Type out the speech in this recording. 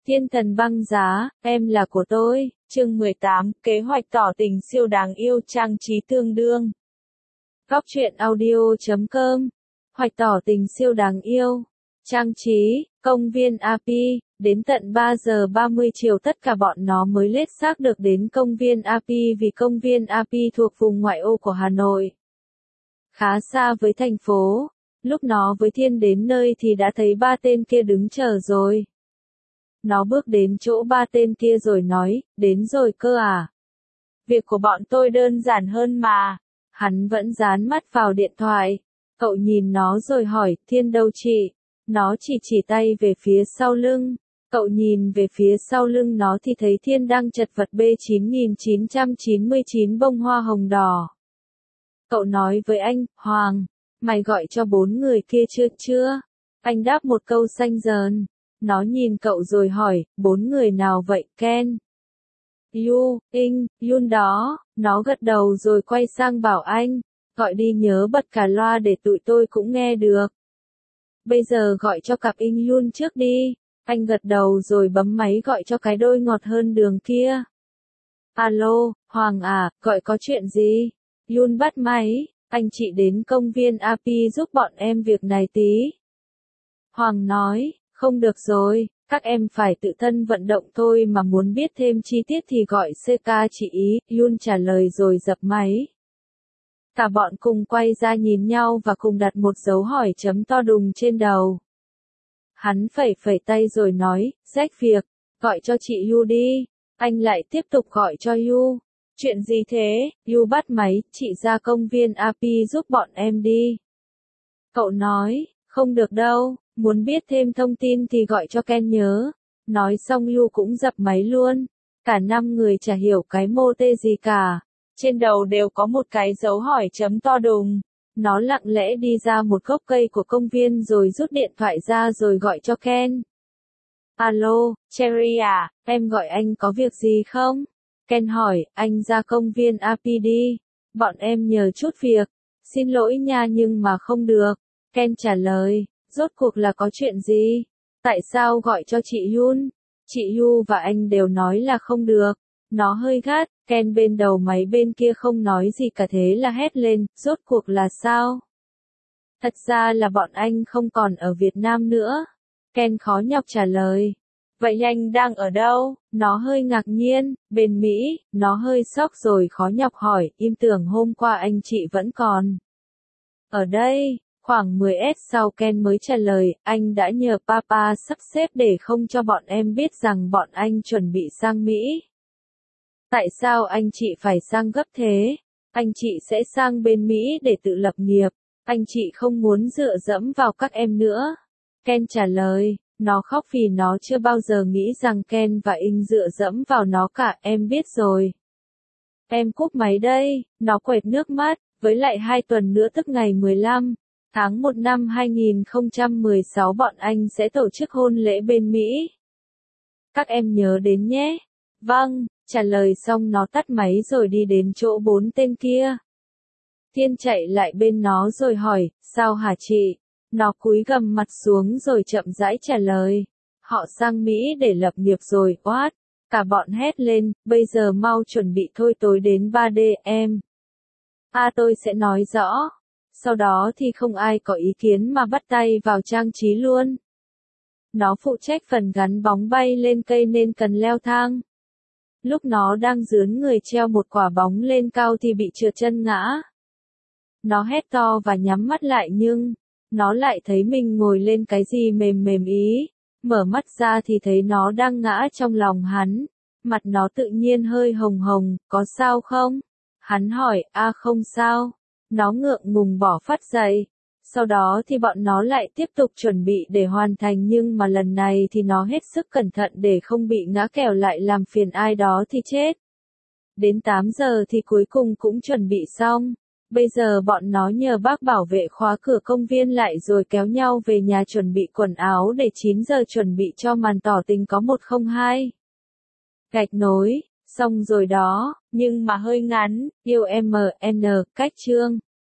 Thiên thần băng giá, em là của tôi, chương 18, kế hoạch tỏ tình siêu đáng yêu trang trí tương đương. Góc truyện audio.com, hoạch tỏ tình siêu đáng yêu. Trang trí, công viên Api, đến tận 3 giờ 30 chiều tất cả bọn nó mới lết xác được đến công viên Api vì công viên Api thuộc vùng ngoại ô của Hà Nội. Khá xa với thành phố, lúc nó với Thiên đến nơi thì đã thấy ba tên kia đứng chờ rồi. Nó bước đến chỗ ba tên kia rồi nói, đến rồi cơ à? Việc của bọn tôi đơn giản hơn mà. Hắn vẫn dán mắt vào điện thoại. Cậu nhìn nó rồi hỏi, Thiên đâu chị? Nó chỉ tay về phía sau lưng. Cậu nhìn về phía sau lưng nó thì thấy Thiên đang chật vật bê 9999 bông hoa hồng đỏ. Cậu nói với anh, Hoàng, mày gọi cho 4 người kia chưa? Anh đáp một câu xanh dờn. Nó nhìn cậu rồi hỏi, 4 người nào vậy, Ken? Yu, In, Yun đó. Nó gật đầu rồi quay sang bảo anh, gọi đi nhớ bật cả loa để tụi tôi cũng nghe được. Bây giờ gọi cho cặp In Yun trước đi. Anh gật đầu rồi bấm máy gọi cho cái đôi ngọt hơn đường kia. Alo, Hoàng à, gọi có chuyện gì? Yun bắt máy, anh chị đến công viên Api giúp bọn em việc này tí. Hoàng nói, không được rồi, các em phải tự thân vận động thôi mà muốn biết thêm chi tiết thì gọi CK chị ý, Yun trả lời rồi dập máy. Cả bọn cùng quay ra nhìn nhau và cùng đặt một dấu hỏi chấm to đùng trên đầu. Hắn phẩy tay rồi nói, rách việc, gọi cho chị Yu đi. Anh lại tiếp tục gọi cho Yu. Chuyện gì thế? Yu bắt máy, chị ra công viên Api giúp bọn em đi. Cậu nói, không được đâu, muốn biết thêm thông tin thì gọi cho Ken nhớ. Nói xong Yu cũng dập máy luôn. Cả 5 người chả hiểu cái mô tê gì cả. Trên đầu đều có một cái dấu hỏi chấm to đùng. Nó lặng lẽ đi ra một gốc cây của công viên rồi rút điện thoại ra rồi gọi cho Ken. Alo, Cherry à, em gọi anh có việc gì không? Ken hỏi, anh ra công viên Api đi. Bọn em nhờ chút việc. Xin lỗi nha nhưng mà không được. Ken trả lời, rốt cuộc là có chuyện gì? Tại sao gọi cho chị Yun? Chị Yu và anh đều nói là không được. Nó hơi gắt, Ken bên đầu máy bên kia không nói gì cả thế là hét lên, rốt cuộc là sao? Thật ra là bọn anh không còn ở Việt Nam nữa. Ken khó nhọc trả lời. Vậy anh đang ở đâu? Nó hơi ngạc nhiên, bên Mỹ, nó hơi sốc rồi khó nhọc hỏi, im tưởng hôm qua anh chị vẫn còn. Ở đây, khoảng 10s sau Ken mới trả lời, anh đã nhờ Papa sắp xếp để không cho bọn em biết rằng bọn anh chuẩn bị sang Mỹ. Tại sao anh chị phải sang gấp thế? Anh chị sẽ sang bên Mỹ để tự lập nghiệp. Anh chị không muốn dựa dẫm vào các em nữa. Ken trả lời, nó khóc vì nó chưa bao giờ nghĩ rằng Ken và In dựa dẫm vào nó cả, em biết rồi. Em cúp máy đây, nó quệt nước mắt, với lại 2 tuần nữa tức ngày 15 tháng 1 năm 2016 bọn anh sẽ tổ chức hôn lễ bên Mỹ. Các em nhớ đến nhé. Vâng, trả lời xong nó tắt máy rồi đi đến chỗ 4 tên kia. Thiên chạy lại bên nó rồi hỏi, sao hả chị? Nó cúi gằm mặt xuống rồi chậm rãi trả lời. Họ sang Mỹ để lập nghiệp rồi, what? Cả bọn hét lên, bây giờ mau chuẩn bị thôi tối đến 3D em. Tôi sẽ nói rõ. Sau đó thì không ai có ý kiến mà bắt tay vào trang trí luôn. Nó phụ trách phần gắn bóng bay lên cây nên cần leo thang. Lúc nó đang dướn người treo một quả bóng lên cao thì bị trượt chân ngã. Nó hét to và nhắm mắt lại nhưng, nó lại thấy mình ngồi lên cái gì mềm ý. Mở mắt ra thì thấy nó đang ngã trong lòng hắn. Mặt nó tự nhiên hơi hồng hồng, có sao không? Hắn hỏi, không sao. Nó ngượng ngùng bỏ phắt dậy. Sau đó thì bọn nó lại tiếp tục chuẩn bị để hoàn thành nhưng mà lần này thì nó hết sức cẩn thận để không bị ngã kẻo lại làm phiền ai đó thì chết. Đến 8 giờ thì cuối cùng cũng chuẩn bị xong. Bây giờ bọn nó nhờ bác bảo vệ khóa cửa công viên lại rồi kéo nhau về nhà chuẩn bị quần áo để 9 giờ chuẩn bị cho màn tỏ tình có 102. Gạch nối, xong rồi đó, nhưng mà hơi ngắn, yêu MN, cách chương.